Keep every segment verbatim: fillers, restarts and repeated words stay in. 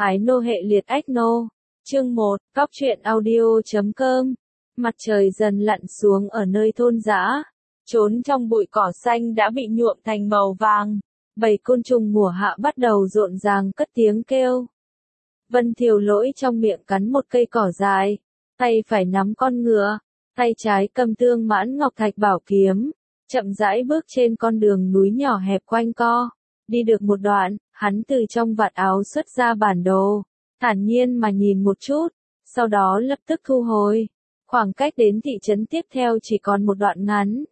Ái nô hệ liệt ách nô. Chương một, Cóc truyện audio chấm com. Mặt trời dần lặn xuống ở nơi thôn dã, trốn trong bụi cỏ xanh đã bị nhuộm thành màu vàng. Bầy côn trùng mùa hạ bắt đầu rộn ràng cất tiếng kêu. Vân Thiều Lỗi trong miệng cắn một cây cỏ dài, tay phải nắm con ngựa, tay trái cầm tương mãn ngọc thạch bảo kiếm, chậm rãi bước trên con đường núi nhỏ hẹp quanh co. Đi được một đoạn, hắn từ trong vạt áo xuất ra bản đồ, thản nhiên mà nhìn một chút, sau đó lập tức thu hồi. Khoảng cách đến thị trấn tiếp theo chỉ còn một đoạn ngắn.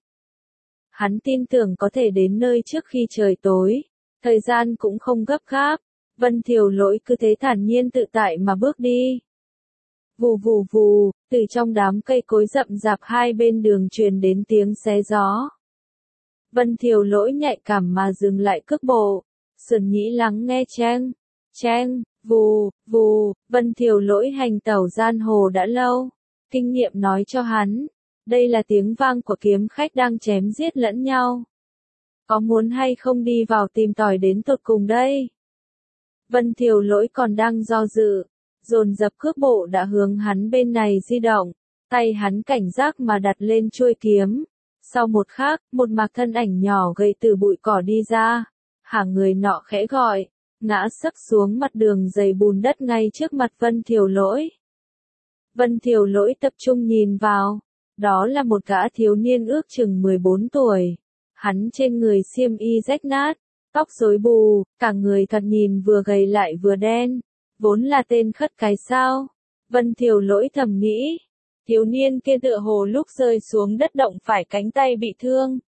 Hắn tin tưởng có thể đến nơi trước khi trời tối, thời gian cũng không gấp gáp. Vân Thiều Lỗi cứ thế thản nhiên tự tại mà bước đi. Vù vù vù, từ trong đám cây cối rậm rạp hai bên đường truyền đến tiếng xé gió. Vân Thiều Lỗi nhạy cảm mà dừng lại cước bộ, sườn nhĩ lắng nghe cheng, cheng, vù, vù. Vân Thiều Lỗi hành tẩu giang hồ đã lâu, kinh nghiệm nói cho hắn, đây là tiếng vang của kiếm khách đang chém giết lẫn nhau. Có muốn hay không đi vào tìm tòi đến tột cùng đây? Vân Thiều Lỗi còn đang do dự, dồn dập cước bộ đã hướng hắn bên này di động, tay hắn cảnh giác mà đặt lên chuôi kiếm. Sau một khắc, một mạc thân ảnh nhỏ gầy từ bụi cỏ đi ra, hàng người nọ khẽ gọi, ngã sấp xuống mặt đường dày bùn đất ngay trước mặt Vân Thiều Lỗi. Vân Thiều Lỗi tập trung nhìn vào, đó là một gã thiếu niên ước chừng mười bốn tuổi, hắn trên người xiêm y rách nát, tóc rối bù, cả người thật nhìn vừa gầy lại vừa đen, vốn là tên khất cái sao? Vân Thiều Lỗi thầm nghĩ. Thiếu niên kia tựa hồ lúc rơi xuống đất động phải cánh tay bị thương.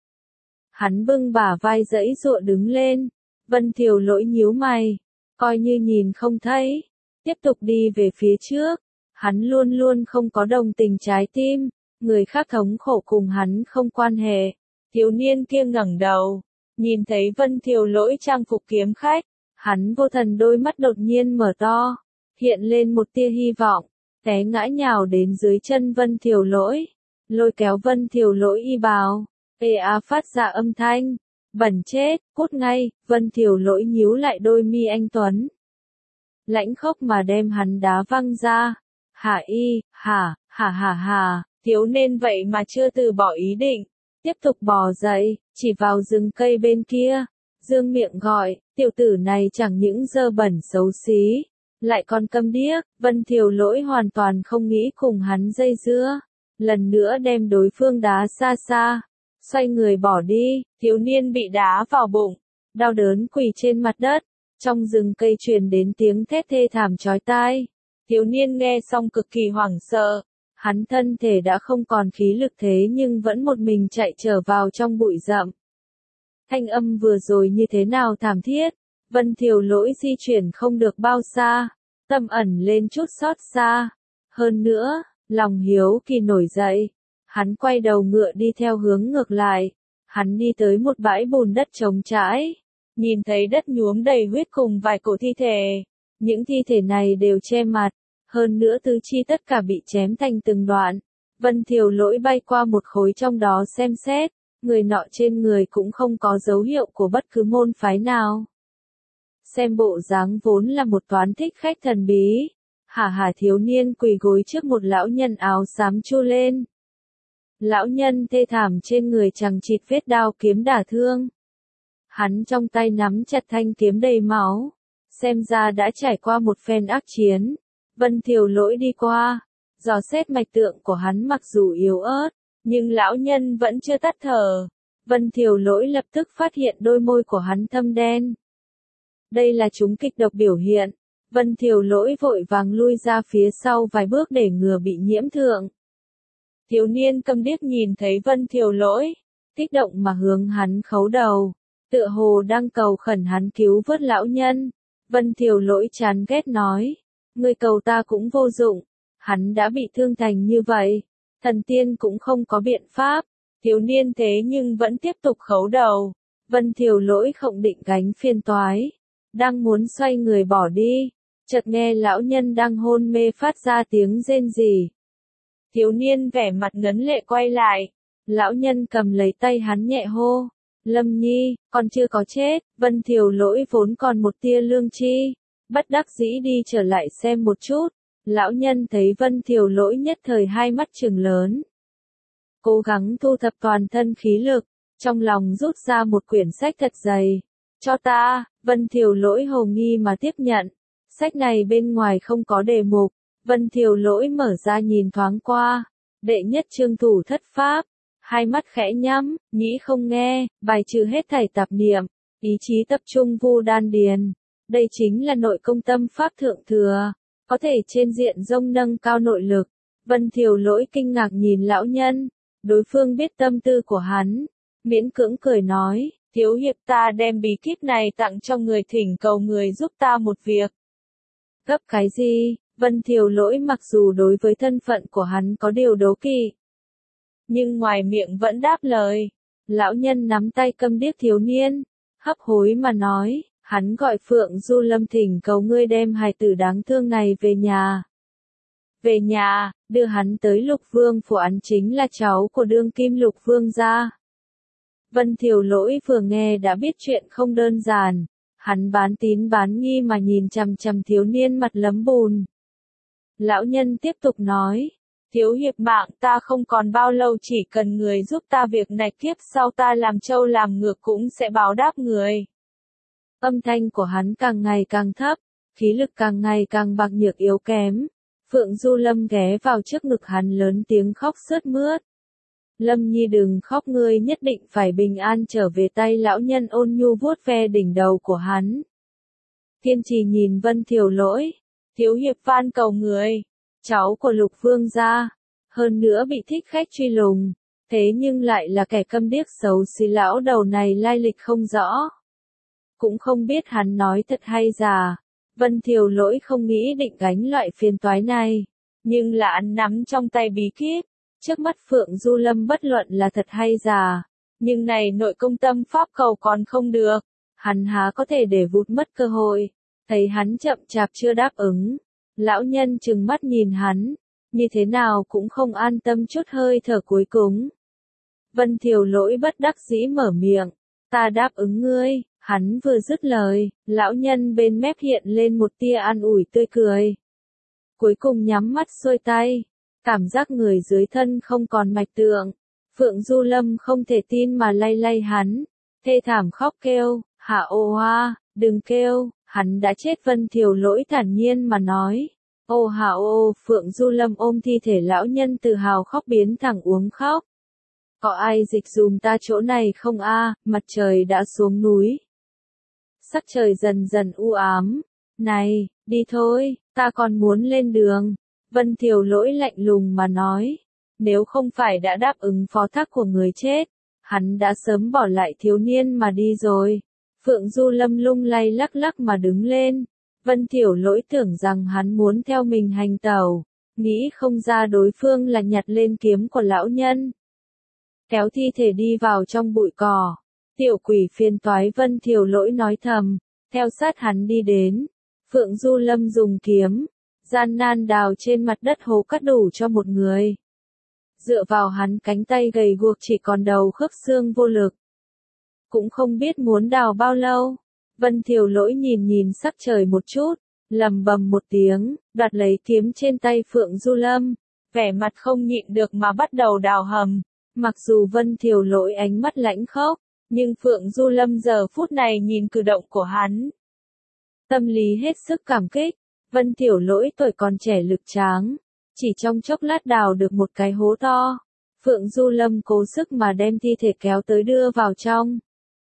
Hắn bưng bả vai giãy giụa đứng lên. Vân Thiều Lỗi nhíu mày, coi như nhìn không thấy, tiếp tục đi về phía trước. Hắn luôn luôn không có đồng tình trái tim, người khác thống khổ cùng hắn không quan hệ. Thiếu niên kia ngẩng đầu, nhìn thấy Vân Thiều Lỗi trang phục kiếm khách, hắn vô thần đôi mắt đột nhiên mở to, hiện lên một tia hy vọng. Té ngã nhào đến dưới chân Vân Thiều Lỗi, lôi kéo Vân Thiều Lỗi y bào, ê a phát ra âm thanh, bẩn chết, cút ngay. Vân Thiều Lỗi nhíu lại đôi mi anh tuấn, lãnh khốc mà đem hắn đá văng ra. Hả y, hả, hả hả hả, thiếu nên vậy mà chưa từ bỏ ý định, tiếp tục bò dậy, chỉ vào rừng cây bên kia, dương miệng gọi, tiểu tử này chẳng những dơ bẩn xấu xí, lại còn câm điếc. Vân Thiều Lỗi hoàn toàn không nghĩ cùng hắn dây dưa, lần nữa đem đối phương đá xa xa, xoay người bỏ đi. Thiếu niên bị đá vào bụng, đau đớn quỳ trên mặt đất, trong rừng cây truyền đến tiếng thét thê thảm chói tai. Thiếu niên nghe xong cực kỳ hoảng sợ, hắn thân thể đã không còn khí lực thế nhưng vẫn một mình chạy trở vào trong bụi rậm. Thanh âm vừa rồi như thế nào thảm thiết. Vân Thiều Lỗi di chuyển không được bao xa, tâm ẩn lên chút xót xa. Hơn nữa, lòng hiếu kỳ nổi dậy, hắn quay đầu ngựa đi theo hướng ngược lại. Hắn đi tới một bãi bùn đất trống trải, nhìn thấy đất nhuốm đầy huyết cùng vài cổ thi thể. Những thi thể này đều che mặt, hơn nữa tứ chi tất cả bị chém thành từng đoạn. Vân Thiều Lỗi bay qua một khối trong đó xem xét, người nọ trên người cũng không có dấu hiệu của bất cứ môn phái nào. Xem bộ dáng vốn là một toán thích khách thần bí. Hả hả thiếu niên quỳ gối trước một lão nhân áo xám chu lên. Lão nhân thê thảm trên người chằng chịt vết đao kiếm đả thương. Hắn trong tay nắm chặt thanh kiếm đầy máu, xem ra đã trải qua một phen ác chiến. Vân Thiều Lỗi đi qua, dò xét mạch tượng của hắn mặc dù yếu ớt, nhưng lão nhân vẫn chưa tắt thở. Vân Thiều Lỗi lập tức phát hiện đôi môi của hắn thâm đen. Đây là chúng kịch độc biểu hiện. Vân Thiều Lỗi vội vàng lui ra phía sau vài bước để ngừa bị nhiễm thượng. Thiếu niên câm điếc nhìn thấy Vân Thiều Lỗi, kích động mà hướng hắn khấu đầu, tựa hồ đang cầu khẩn hắn cứu vớt lão nhân. Vân Thiều Lỗi chán ghét nói, ngươi cầu ta cũng vô dụng, hắn đã bị thương thành như vậy, thần tiên cũng không có biện pháp. Thiếu niên thế nhưng vẫn tiếp tục khấu đầu. Vân Thiều Lỗi không định gánh phiền toái, đang muốn xoay người bỏ đi, chợt nghe lão nhân đang hôn mê phát ra tiếng rên rỉ. Thiếu niên vẻ mặt ngấn lệ quay lại, lão nhân cầm lấy tay hắn nhẹ hô, Lâm Nhi, còn chưa có chết. Vân Thiều Lỗi vốn còn một tia lương tri, bất đắc dĩ đi trở lại xem một chút. Lão nhân thấy Vân Thiều Lỗi nhất thời hai mắt trừng lớn. Cố gắng thu thập toàn thân khí lực, trong lòng rút ra một quyển sách thật dày. Cho ta, Vân Thiều Lỗi hồ nghi mà tiếp nhận. Sách này bên ngoài không có đề mục. Vân Thiều Lỗi mở ra nhìn thoáng qua. Đệ nhất chương thủ thất pháp. Hai mắt khẽ nhắm, nghĩ không nghe, bài trừ hết thảy tạp niệm. Ý chí tập trung vu đan điền. Đây chính là nội công tâm pháp thượng thừa. Có thể trên diện rông nâng cao nội lực. Vân Thiều Lỗi kinh ngạc nhìn lão nhân. Đối phương biết tâm tư của hắn. Miễn cưỡng cười nói, thiếu hiệp ta đem bí kíp này tặng cho người, thỉnh cầu người giúp ta một việc. Gấp cái gì? Vân Thiều Lỗi mặc dù đối với thân phận của hắn có điều đố kỵ. Nhưng ngoài miệng vẫn đáp lời. Lão nhân nắm tay câm điếc thiếu niên. Hấp hối mà nói, hắn gọi Phượng Du Lâm thỉnh cầu ngươi đem hài tử đáng thương này về nhà. Về nhà, đưa hắn tới Lục Vương phủ, hắn chính là cháu của đương kim Lục Vương gia. Vân Thiều Lỗi vừa nghe đã biết chuyện không đơn giản. Hắn bán tín bán nghi mà nhìn chằm chằm thiếu niên mặt lấm bùn. Lão nhân tiếp tục nói, thiếu hiệp mạng ta không còn bao lâu, chỉ cần người giúp ta việc này, kiếp sau ta làm trâu làm ngược cũng sẽ báo đáp người. Âm thanh của hắn càng ngày càng thấp, khí lực càng ngày càng bạc nhược yếu kém. Phượng Du Lâm ghé vào trước ngực hắn lớn tiếng khóc sướt mướt. Lâm Nhi đừng khóc, ngươi nhất định phải bình an trở về. Tay lão nhân ôn nhu vuốt ve đỉnh đầu của hắn. Kiên trì nhìn Vân Thiều Lỗi, thiếu hiệp van cầu người, cháu của Lục Vương gia, hơn nữa bị thích khách truy lùng, thế nhưng lại là kẻ câm điếc xấu xí, lão đầu này lai lịch không rõ. Cũng không biết hắn nói thật hay giả. Vân Thiều Lỗi không nghĩ định gánh loại phiền toái này, nhưng là hắn nắm trong tay bí kíp. Trước mắt Phượng Du Lâm bất luận là thật hay giả, nhưng này nội công tâm pháp cầu còn không được, hắn há có thể để vụt mất cơ hội. Thấy hắn chậm chạp chưa đáp ứng, lão nhân trừng mắt nhìn hắn, như thế nào cũng không an tâm chút hơi thở cuối cùng. Vân Thiều Lỗi bất đắc dĩ mở miệng, ta đáp ứng ngươi. Hắn vừa dứt lời, lão nhân bên mép hiện lên một tia an ủi tươi cười. Cuối cùng nhắm mắt xuôi tay. Cảm giác người dưới thân không còn mạch tượng. Phượng Du Lâm không thể tin mà lay lay hắn. Thê thảm khóc kêu, hạ ô hoa, đừng kêu, hắn đã chết. Vân Thiều Lỗi thản nhiên mà nói. Ô hạ ô, Phượng Du Lâm ôm thi thể lão nhân tự hào khóc biến thẳng uống khóc. Có ai dịch dùm ta chỗ này không a? Mặt trời đã xuống núi. Sắc trời dần dần u ám. Này, đi thôi, ta còn muốn lên đường. Vân Thiều Lỗi lạnh lùng mà nói. Nếu không phải đã đáp ứng phó thác của người chết, hắn đã sớm bỏ lại thiếu niên mà đi rồi. Phượng Du Lâm lung lay lắc lắc mà đứng lên. Vân Thiều Lỗi tưởng rằng hắn muốn theo mình hành tẩu, nghĩ không ra đối phương là nhặt lên kiếm của lão nhân. Kéo thi thể đi vào trong bụi cỏ. Tiểu quỷ phiền toái, Vân Thiều Lỗi nói thầm, theo sát hắn đi đến. Phượng Du Lâm dùng kiếm, gian nan đào trên mặt đất hố cắt đủ cho một người. Dựa vào hắn cánh tay gầy guộc chỉ còn đầu khớp xương vô lực. Cũng không biết muốn đào bao lâu. Vân Thiều Lỗi nhìn nhìn sắc trời một chút, lầm bầm một tiếng, đoạt lấy kiếm trên tay Phượng Du Lâm, vẻ mặt không nhịn được mà bắt đầu đào hầm. Mặc dù Vân Thiều Lỗi ánh mắt lãnh khốc, nhưng Phượng Du Lâm giờ phút này nhìn cử động của hắn, tâm lý hết sức cảm kích. Vân Thiều Lỗi tuổi còn trẻ lực tráng, chỉ trong chốc lát đào được một cái hố to. Phượng Du Lâm cố sức mà đem thi thể kéo tới đưa vào trong.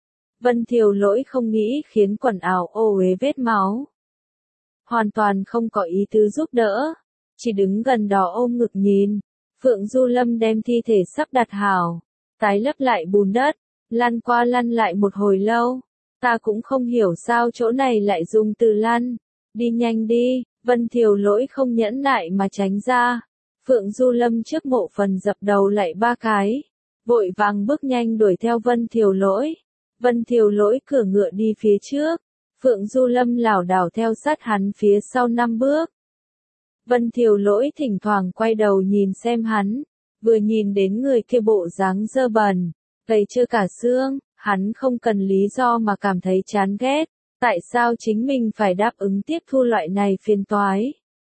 Vân Thiều Lỗi không nghĩ khiến quần áo ô uế vết máu. Hoàn toàn không có ý tứ giúp đỡ, chỉ đứng gần đó ôm ngực nhìn. Phượng Du Lâm đem thi thể sắp đặt hảo, tái lấp lại bùn đất, lăn qua lăn lại một hồi lâu. Ta cũng không hiểu sao chỗ này lại dùng từ lăn. Đi nhanh đi, Vân Thiều Lỗi không nhẫn nại mà tránh ra. Phượng Du Lâm trước mộ phần dập đầu lại ba cái, vội vàng bước nhanh đuổi theo Vân Thiều Lỗi. Vân Thiều Lỗi cửa ngựa đi phía trước, Phượng Du Lâm lảo đảo theo sát hắn phía sau năm bước. Vân Thiều Lỗi thỉnh thoảng quay đầu nhìn xem hắn, vừa nhìn đến người kia bộ dáng dơ bẩn, gầy trơ cả xương, hắn không cần lý do mà cảm thấy chán ghét. Tại sao chính mình phải đáp ứng tiếp thu loại này phiền toái?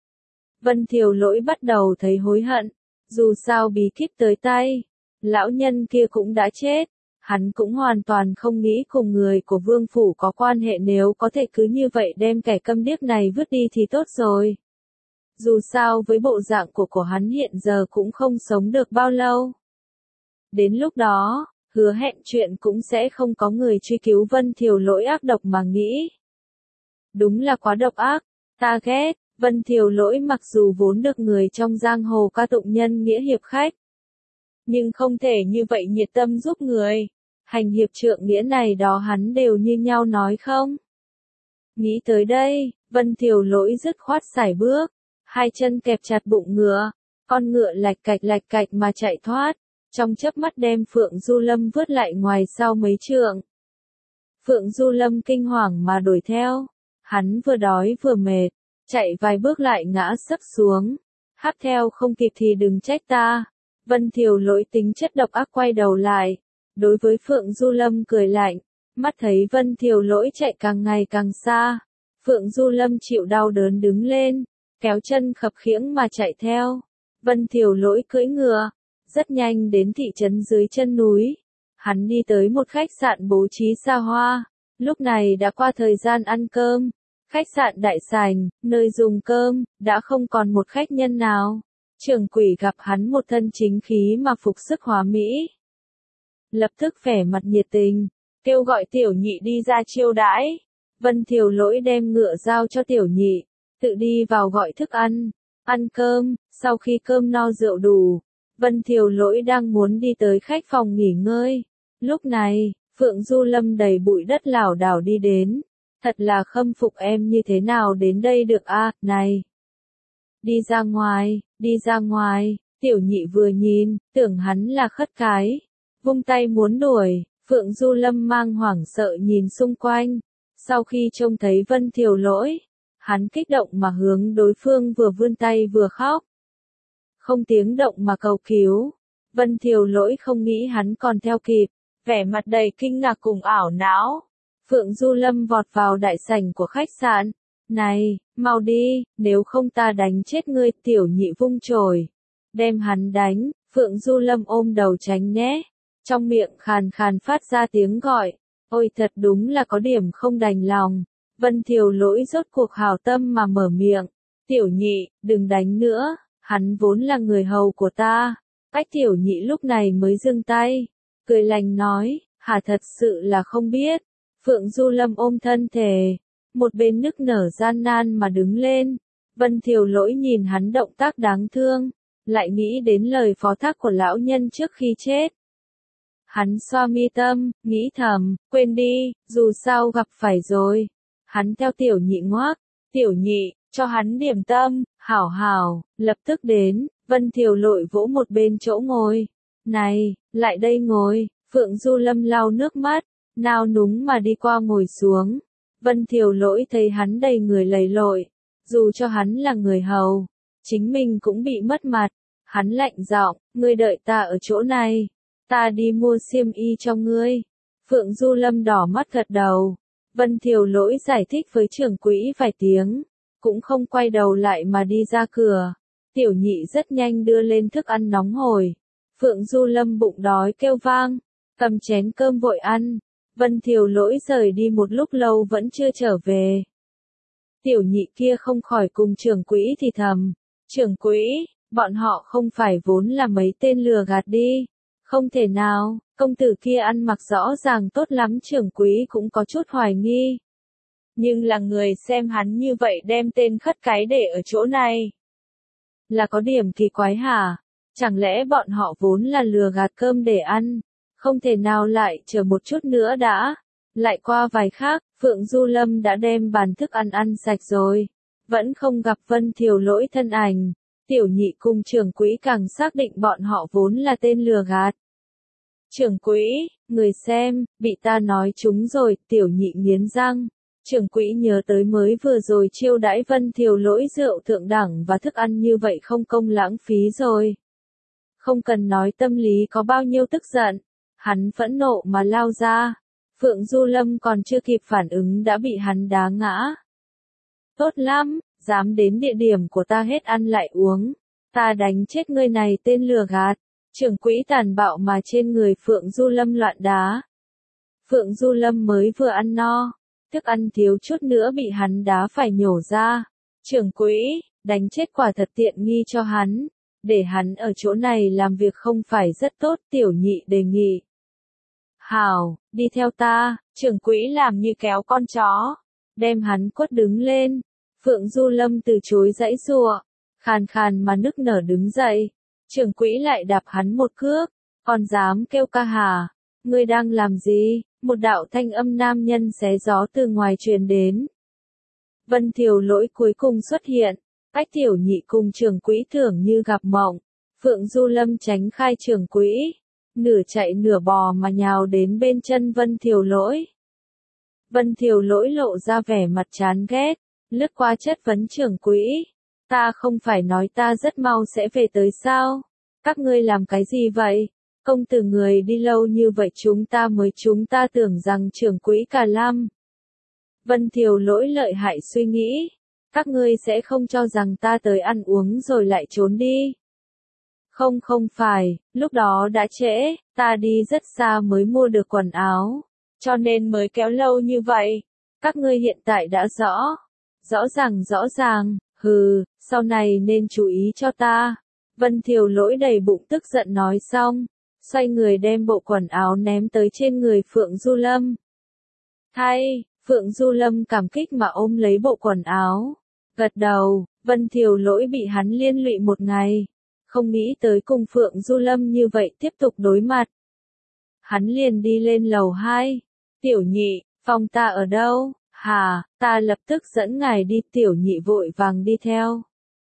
Vân Thiều Lỗi bắt đầu thấy hối hận, dù sao bí kíp tới tay, lão nhân kia cũng đã chết, hắn cũng hoàn toàn không nghĩ cùng người của vương phủ có quan hệ, nếu có thể cứ như vậy đem kẻ câm điếc này vứt đi thì tốt rồi. Dù sao với bộ dạng của của hắn hiện giờ cũng không sống được bao lâu. Đến lúc đó, hứa hẹn chuyện cũng sẽ không có người truy cứu Vân Thiều Lỗi ác độc mà nghĩ. Đúng là quá độc ác, ta ghét. Vân Thiều Lỗi mặc dù vốn được người trong giang hồ ca tụng nhân nghĩa hiệp khách, nhưng không thể như vậy nhiệt tâm giúp người. Hành hiệp trượng nghĩa này đó hắn đều như nhau nói không? Nghĩ tới đây, Vân Thiều Lỗi dứt khoát sải bước, hai chân kẹp chặt bụng ngựa, con ngựa lạch cạch lạch cạch mà chạy thoát, trong chớp mắt đem Phượng Du Lâm vứt lại ngoài sau mấy trượng. Phượng Du Lâm kinh hoàng mà đuổi theo, hắn vừa đói vừa mệt, chạy vài bước lại ngã sấp xuống, háp theo không kịp thì đừng trách ta. Vân Thiều Lỗi tính chất độc ác quay đầu lại, đối với Phượng Du Lâm cười lạnh, mắt thấy Vân Thiều Lỗi chạy càng ngày càng xa, Phượng Du Lâm chịu đau đớn đứng lên, kéo chân khập khiễng mà chạy theo. Vân Thiều Lỗi cưỡi ngựa, rất nhanh đến thị trấn dưới chân núi. Hắn đi tới một khách sạn bố trí xa hoa, lúc này đã qua thời gian ăn cơm. Khách sạn đại sảnh, nơi dùng cơm, đã không còn một khách nhân nào. Trưởng quỷ gặp hắn một thân chính khí mà phục sức hóa mỹ, lập tức vẻ mặt nhiệt tình, kêu gọi tiểu nhị đi ra chiêu đãi. Vân Thiều Lỗi đem ngựa giao cho tiểu nhị, tự đi vào gọi thức ăn, ăn cơm. Sau khi cơm no rượu đủ, Vân Thiều Lỗi đang muốn đi tới khách phòng nghỉ ngơi. Lúc này, Phượng Du Lâm đầy bụi đất lảo đảo đi đến. Thật là khâm phục em, như thế nào đến đây được a? À, này, đi ra ngoài, đi ra ngoài. Tiểu nhị vừa nhìn, tưởng hắn là khất cái, vung tay muốn đuổi. Phượng Du Lâm mang hoảng sợ nhìn xung quanh, sau khi trông thấy Vân Thiều Lỗi, hắn kích động mà hướng đối phương vừa vươn tay vừa khóc, không tiếng động mà cầu cứu. Vân Thiều Lỗi không nghĩ hắn còn theo kịp, vẻ mặt đầy kinh ngạc cùng ảo não. Phượng Du Lâm vọt vào đại sảnh của khách sạn. Này, mau đi, nếu không ta đánh chết ngươi. Tiểu nhị vung chổi, đem hắn đánh. Phượng Du Lâm ôm đầu tránh né, trong miệng khàn khàn phát ra tiếng gọi. Ôi thật đúng là có điểm không đành lòng. Vân Thiều Lỗi rốt cuộc hảo tâm mà mở miệng. Tiểu nhị, đừng đánh nữa, hắn vốn là người hầu của ta. Ách tiểu nhị lúc này mới dừng tay, cười lành nói, hả thật sự là không biết. Phượng Du Lâm ôm thân thể, một bên nức nở gian nan mà đứng lên. Vân Thiều Lỗi nhìn hắn động tác đáng thương, lại nghĩ đến lời phó thác của lão nhân trước khi chết. Hắn xoa mi tâm, nghĩ thầm, quên đi, dù sao gặp phải rồi. Hắn theo tiểu nhị ngoác, tiểu nhị, cho hắn điểm tâm, hảo hảo, lập tức đến. Vân Thiều Lỗi vỗ một bên chỗ ngồi. Này, lại đây ngồi. Phượng Du Lâm lau nước mắt, nao núng mà đi qua ngồi xuống. Vân Thiều Lỗi thấy hắn đầy người lầy lội, dù cho hắn là người hầu, chính mình cũng bị mất mặt. Hắn lạnh giọng, ngươi đợi ta ở chỗ này, ta đi mua xiêm y cho ngươi. Phượng Du Lâm đỏ mắt gật đầu. Vân Thiều Lỗi giải thích với trưởng quỹ vài tiếng, cũng không quay đầu lại mà đi ra cửa. Tiểu nhị rất nhanh đưa lên thức ăn nóng hổi. Phượng Du Lâm bụng đói kêu vang, cầm chén cơm vội ăn. Vân Thiều Lỗi rời đi một lúc lâu vẫn chưa trở về. Tiểu nhị kia không khỏi cùng trưởng quỹ thì thầm, trưởng quỹ, bọn họ không phải vốn là mấy tên lừa gạt đi. Không thể nào, công tử kia ăn mặc rõ ràng tốt lắm. Trưởng quỹ cũng có chút hoài nghi. Nhưng là người xem hắn như vậy đem tên khất cái để ở chỗ này, là có điểm kỳ quái hả? Chẳng lẽ bọn họ vốn là lừa gạt cơm để ăn? Không thể nào, lại chờ một chút nữa đã. Lại qua vài khắc, Phượng Du Lâm đã đem bàn thức ăn ăn sạch rồi. Vẫn không gặp Vân Thiều Lỗi thân ảnh. Tiểu nhị cùng trưởng quỹ càng xác định bọn họ vốn là tên lừa gạt. Trưởng quỹ, người xem, bị ta nói trúng rồi. Tiểu nhị nghiến răng. Trưởng quỹ nhớ tới mới vừa rồi chiêu đãi Vân Thiều Lỗi rượu thượng đẳng và thức ăn như vậy không công lãng phí rồi. Không cần nói tâm lý có bao nhiêu tức giận. Hắn phẫn nộ mà lao ra. Phượng Du Lâm còn chưa kịp phản ứng đã bị hắn đá ngã. Tốt lắm, dám đến địa điểm của ta hết ăn lại uống. Ta đánh chết ngươi này tên lừa gạt. Trưởng quỹ tàn bạo mà trên người Phượng Du Lâm loạn đá. Phượng Du Lâm mới vừa ăn no, thức ăn thiếu chút nữa bị hắn đá phải nhổ ra. Trưởng quỹ, đánh chết quả thật tiện nghi cho hắn. Để hắn ở chỗ này làm việc không phải rất tốt, tiểu nhị đề nghị. Hảo, đi theo ta, trưởng quỹ làm như kéo con chó. Đem hắn quất đứng lên. Phượng Du Lâm từ chối giãy giụa, khàn khàn mà nức nở đứng dậy. Trưởng quỹ lại đạp hắn một cước, còn dám kêu ca hả? Ngươi đang làm gì? Một đạo thanh âm nam nhân xé gió từ ngoài truyền đến. Vân Thiều Lỗi cuối cùng xuất hiện, Bách tiểu nhị cùng trưởng quỹ tưởng như gặp mộng. Phượng Du Lâm tránh khai trưởng quỹ, nửa chạy nửa bò mà nhào đến bên chân Vân Thiều Lỗi. Vân Thiều Lỗi lộ ra vẻ mặt chán ghét, lướt qua chất vấn trưởng quỹ. Ta không phải nói ta rất mau sẽ về tới sao? Các ngươi làm cái gì vậy? Công tử người đi lâu như vậy chúng ta mới chúng ta tưởng rằng trưởng quỹ cả lăm. Vân Thiều Lỗi lợi hại suy nghĩ. Các ngươi sẽ không cho rằng ta tới ăn uống rồi lại trốn đi. Không không phải, lúc đó đã trễ, ta đi rất xa mới mua được quần áo. Cho nên mới kéo lâu như vậy. Các ngươi hiện tại đã rõ. Rõ ràng rõ ràng, hừ, sau này nên chú ý cho ta. Vân Thiều Lỗi đầy bụng tức giận nói xong, xoay người đem bộ quần áo ném tới trên người Phượng Du Lâm. Thay, Phượng Du Lâm cảm kích mà ôm lấy bộ quần áo. Gật đầu, Vân Thiều Lỗi bị hắn liên lụy một ngày. Không nghĩ tới cùng Phượng Du Lâm như vậy tiếp tục đối mặt. Hắn liền đi lên lầu hai. Tiểu nhị, phòng ta ở đâu? Hà, ta lập tức dẫn ngài đi. Tiểu nhị vội vàng đi theo.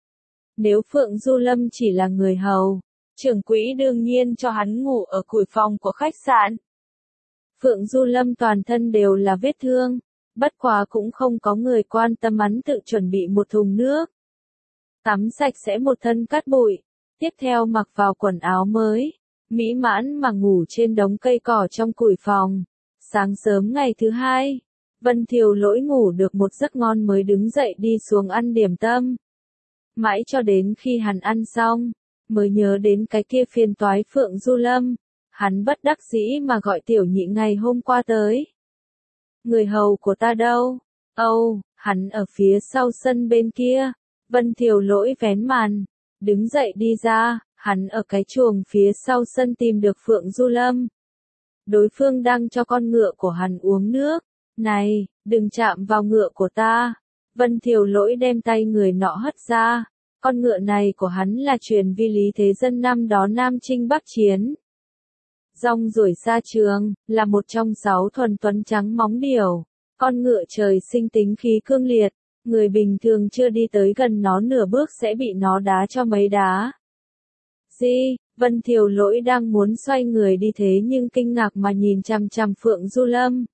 Nếu Phượng Du Lâm chỉ là người hầu, trưởng quỹ đương nhiên cho hắn ngủ ở củi phòng của khách sạn. Phượng Du Lâm toàn thân đều là vết thương, bất quá cũng không có người quan tâm hắn tự chuẩn bị một thùng nước. Tắm sạch sẽ một thân cát bụi, tiếp theo mặc vào quần áo mới, mỹ mãn mà ngủ trên đống cây cỏ trong củi phòng. Sáng sớm ngày thứ hai, Vân Thiều Lỗi ngủ được một giấc ngon mới đứng dậy đi xuống ăn điểm tâm. Mãi cho đến khi hắn ăn xong, mới nhớ đến cái kia phiền toái Phượng Du Lâm. Hắn bất đắc dĩ mà gọi tiểu nhị ngày hôm qua tới. Người hầu của ta đâu? Âu, hắn ở phía sau sân bên kia. Vân Thiều Lỗi vén màn, đứng dậy đi ra, hắn ở cái chuồng phía sau sân tìm được Phượng Du Lâm. Đối phương đang cho con ngựa của hắn uống nước. Này, đừng chạm vào ngựa của ta. Vân Thiều Lỗi đem tay người nọ hất ra. Con ngựa này của hắn là truyền vi Lý Thế Dân năm đó Nam Chinh Bắc Chiến. Rong ruổi xa trường, là một trong sáu thuần tuấn trắng móng điểu. Con ngựa trời sinh tính khí cương liệt, người bình thường chưa đi tới gần nó nửa bước sẽ bị nó đá cho mấy đá. Gì? Vân Thiều Lỗi đang muốn xoay người đi thế nhưng kinh ngạc mà nhìn chằm chằm Phượng Du Lâm.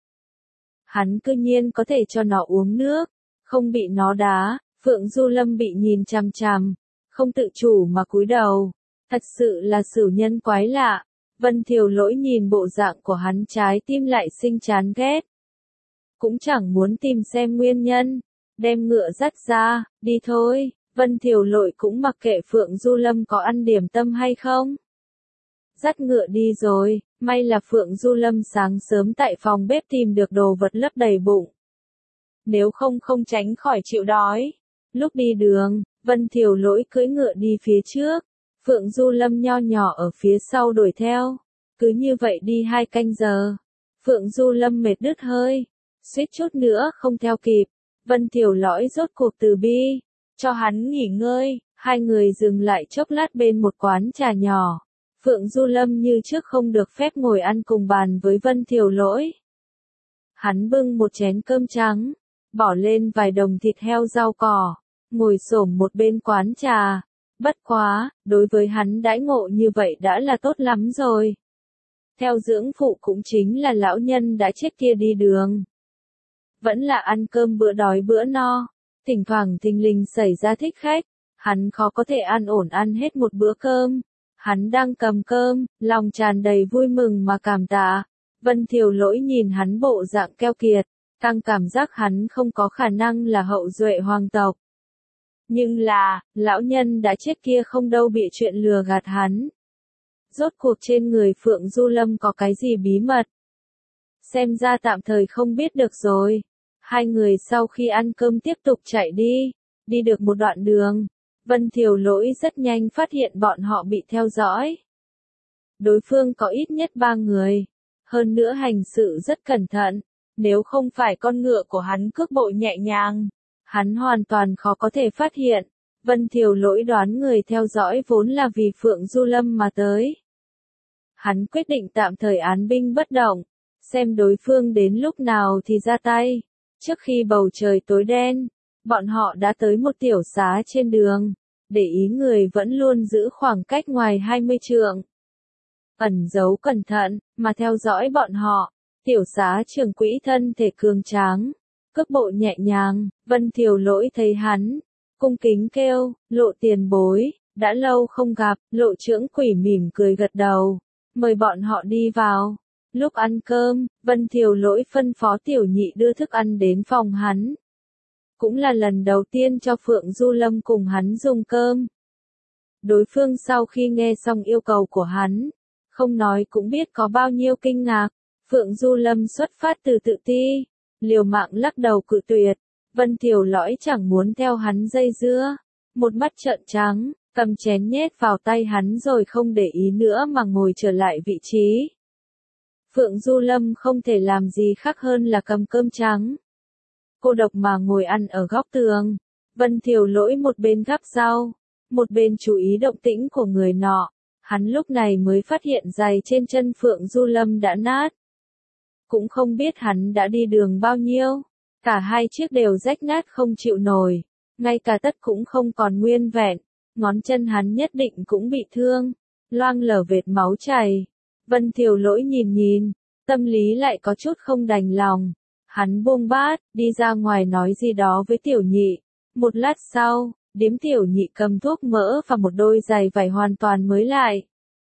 Hắn cư nhiên có thể cho nó uống nước, không bị nó đá. Phượng Du Lâm bị nhìn chằm chằm, không tự chủ mà cúi đầu. Thật sự là sửu nhân quái lạ. Vân Thiều Lỗi nhìn bộ dạng của hắn trái tim lại sinh chán ghét. Cũng chẳng muốn tìm xem nguyên nhân. Đem ngựa dắt ra, đi thôi. Vân Thiều Lỗi cũng mặc kệ Phượng Du Lâm có ăn điểm tâm hay không. Dắt ngựa đi rồi, may là Phượng Du Lâm sáng sớm tại phòng bếp tìm được đồ vật lấp đầy bụng. Nếu không không tránh khỏi chịu đói. Lúc đi đường, Vân Thiều Lỗi cưỡi ngựa đi phía trước. Phượng Du Lâm nho nhỏ ở phía sau đuổi theo. Cứ như vậy đi hai canh giờ. Phượng Du Lâm mệt đứt hơi. Suýt chút nữa không theo kịp. Vân Thiều Lỗi rốt cuộc từ bi. Cho hắn nghỉ ngơi. Hai người dừng lại chốc lát bên một quán trà nhỏ. Phượng Du Lâm như trước không được phép ngồi ăn cùng bàn với Vân Thiều Lỗi. Hắn bưng một chén cơm trắng. Bỏ lên vài đồng thịt heo rau cỏ. Ngồi xổm một bên quán trà. Bất quá, đối với hắn đãi ngộ như vậy đã là tốt lắm rồi. Theo dưỡng phụ cũng chính là lão nhân đã chết kia đi đường. Vẫn là ăn cơm bữa đói bữa no. Thỉnh thoảng thình lình xảy ra thích khách. Hắn khó có thể ăn ổn ăn hết một bữa cơm. Hắn đang cầm cơm, lòng tràn đầy vui mừng mà cảm tạ. Vân Thiều Lỗi nhìn hắn bộ dạng keo kiệt, càng cảm giác hắn không có khả năng là hậu duệ hoàng tộc. Nhưng là, lão nhân đã chết kia không đâu bị chuyện lừa gạt hắn. Rốt cuộc trên người Phượng Du Lâm có cái gì bí mật? Xem ra tạm thời không biết được rồi. Hai người sau khi ăn cơm tiếp tục chạy đi, đi được một đoạn đường. Vân Thiều Lỗi rất nhanh phát hiện bọn họ bị theo dõi. Đối phương có ít nhất ba người, hơn nữa hành sự rất cẩn thận, nếu không phải con ngựa của hắn cước bộ nhẹ nhàng, hắn hoàn toàn khó có thể phát hiện. Vân Thiều Lỗi đoán người theo dõi vốn là vì Phượng Du Lâm mà tới. Hắn quyết định tạm thời án binh bất động, xem đối phương đến lúc nào thì ra tay. Trước khi bầu trời tối đen, bọn họ đã tới một tiểu xá trên đường, để ý người vẫn luôn giữ khoảng cách ngoài hai mươi trượng. Ẩn giấu cẩn thận, mà theo dõi bọn họ, tiểu xá trưởng quỹ thân thể cường tráng, cước bộ nhẹ nhàng. Vân Thiều Lỗi thấy hắn, cung kính kêu, Lộ tiền bối, đã lâu không gặp. Lộ trưởng quỷ mỉm cười gật đầu, mời bọn họ đi vào. Lúc ăn cơm, Vân Thiều Lỗi phân phó tiểu nhị đưa thức ăn đến phòng hắn. Cũng là lần đầu tiên cho Phượng Du Lâm cùng hắn dùng cơm. Đối phương sau khi nghe xong yêu cầu của hắn, không nói cũng biết có bao nhiêu kinh ngạc. Phượng Du Lâm xuất phát từ tự ti, liều mạng lắc đầu cự tuyệt. Vân Thiều Lỗi chẳng muốn theo hắn dây dưa, một mắt trợn trắng, cầm chén nhét vào tay hắn rồi không để ý nữa mà ngồi trở lại vị trí. Phượng Du Lâm không thể làm gì khác hơn là cầm cơm trắng, cô độc mà ngồi ăn ở góc tường. Vân Thiều Lỗi một bên gắp rau, một bên chú ý động tĩnh của người nọ. Hắn lúc này mới phát hiện giày trên chân Phượng Du Lâm đã nát. Cũng không biết hắn đã đi đường bao nhiêu. Cả hai chiếc đều rách nát không chịu nổi. Ngay cả tất cũng không còn nguyên vẹn. Ngón chân hắn nhất định cũng bị thương, loang lở vệt máu chảy. Vân Thiều Lỗi nhìn nhìn, tâm lý lại có chút không đành lòng. Hắn buông bát, đi ra ngoài nói gì đó với tiểu nhị. Một lát sau, điếm tiểu nhị cầm thuốc mỡ và một đôi giày vải hoàn toàn mới lại.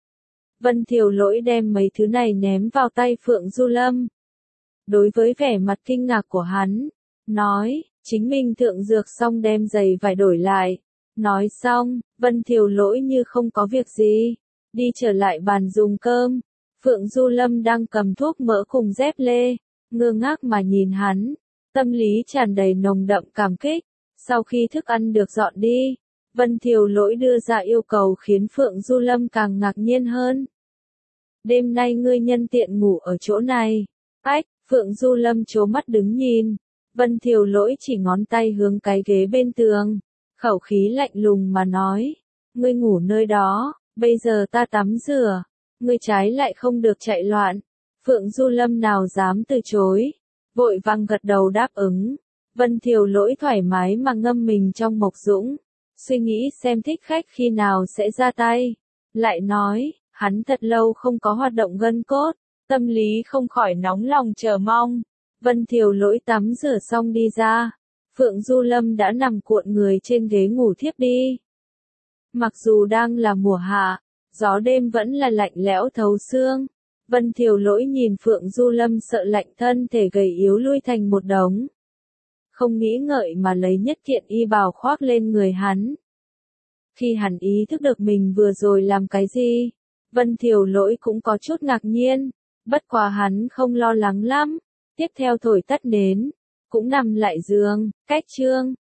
Vân Thiều Lỗi đem mấy thứ này ném vào tay Phượng Du Lâm. Đối với vẻ mặt kinh ngạc của hắn, nói, chính mình thượng dược xong đem giày vải đổi lại. Nói xong, Vân Thiều Lỗi như không có việc gì, đi trở lại bàn dùng cơm. Phượng Du Lâm đang cầm thuốc mỡ cùng dép lê, ngơ ngác mà nhìn hắn, tâm lý tràn đầy nồng đậm cảm kích. Sau khi thức ăn được dọn đi, Vân Thiều Lỗi đưa ra yêu cầu khiến Phượng Du Lâm càng ngạc nhiên hơn. Đêm nay ngươi nhân tiện ngủ ở chỗ này. Ách, Phượng Du Lâm trố mắt đứng nhìn. Vân Thiều Lỗi chỉ ngón tay hướng cái ghế bên tường, khẩu khí lạnh lùng mà nói. Ngươi ngủ nơi đó, bây giờ ta tắm rửa, ngươi trái lại không được chạy loạn. Phượng Du Lâm nào dám từ chối, vội vàng gật đầu đáp ứng. Vân Thiều Lỗi thoải mái mà ngâm mình trong mộc dũng, suy nghĩ xem thích khách khi nào sẽ ra tay. Lại nói, hắn thật lâu không có hoạt động gân cốt, tâm lý không khỏi nóng lòng chờ mong. Vân Thiều Lỗi tắm rửa xong đi ra, Phượng Du Lâm đã nằm cuộn người trên ghế ngủ thiếp đi. Mặc dù đang là mùa hạ, gió đêm vẫn là lạnh lẽo thấu xương. Vân Thiều Lỗi nhìn Phượng Du Lâm sợ lạnh, thân thể gầy yếu lui thành một đống. Không nghĩ ngợi mà lấy nhất kiện y bào khoác lên người hắn. Khi hắn ý thức được mình vừa rồi làm cái gì, Vân Thiều Lỗi cũng có chút ngạc nhiên, bất quá hắn không lo lắng lắm. Tiếp theo thổi tắt nến, cũng nằm lại giường, cách chương.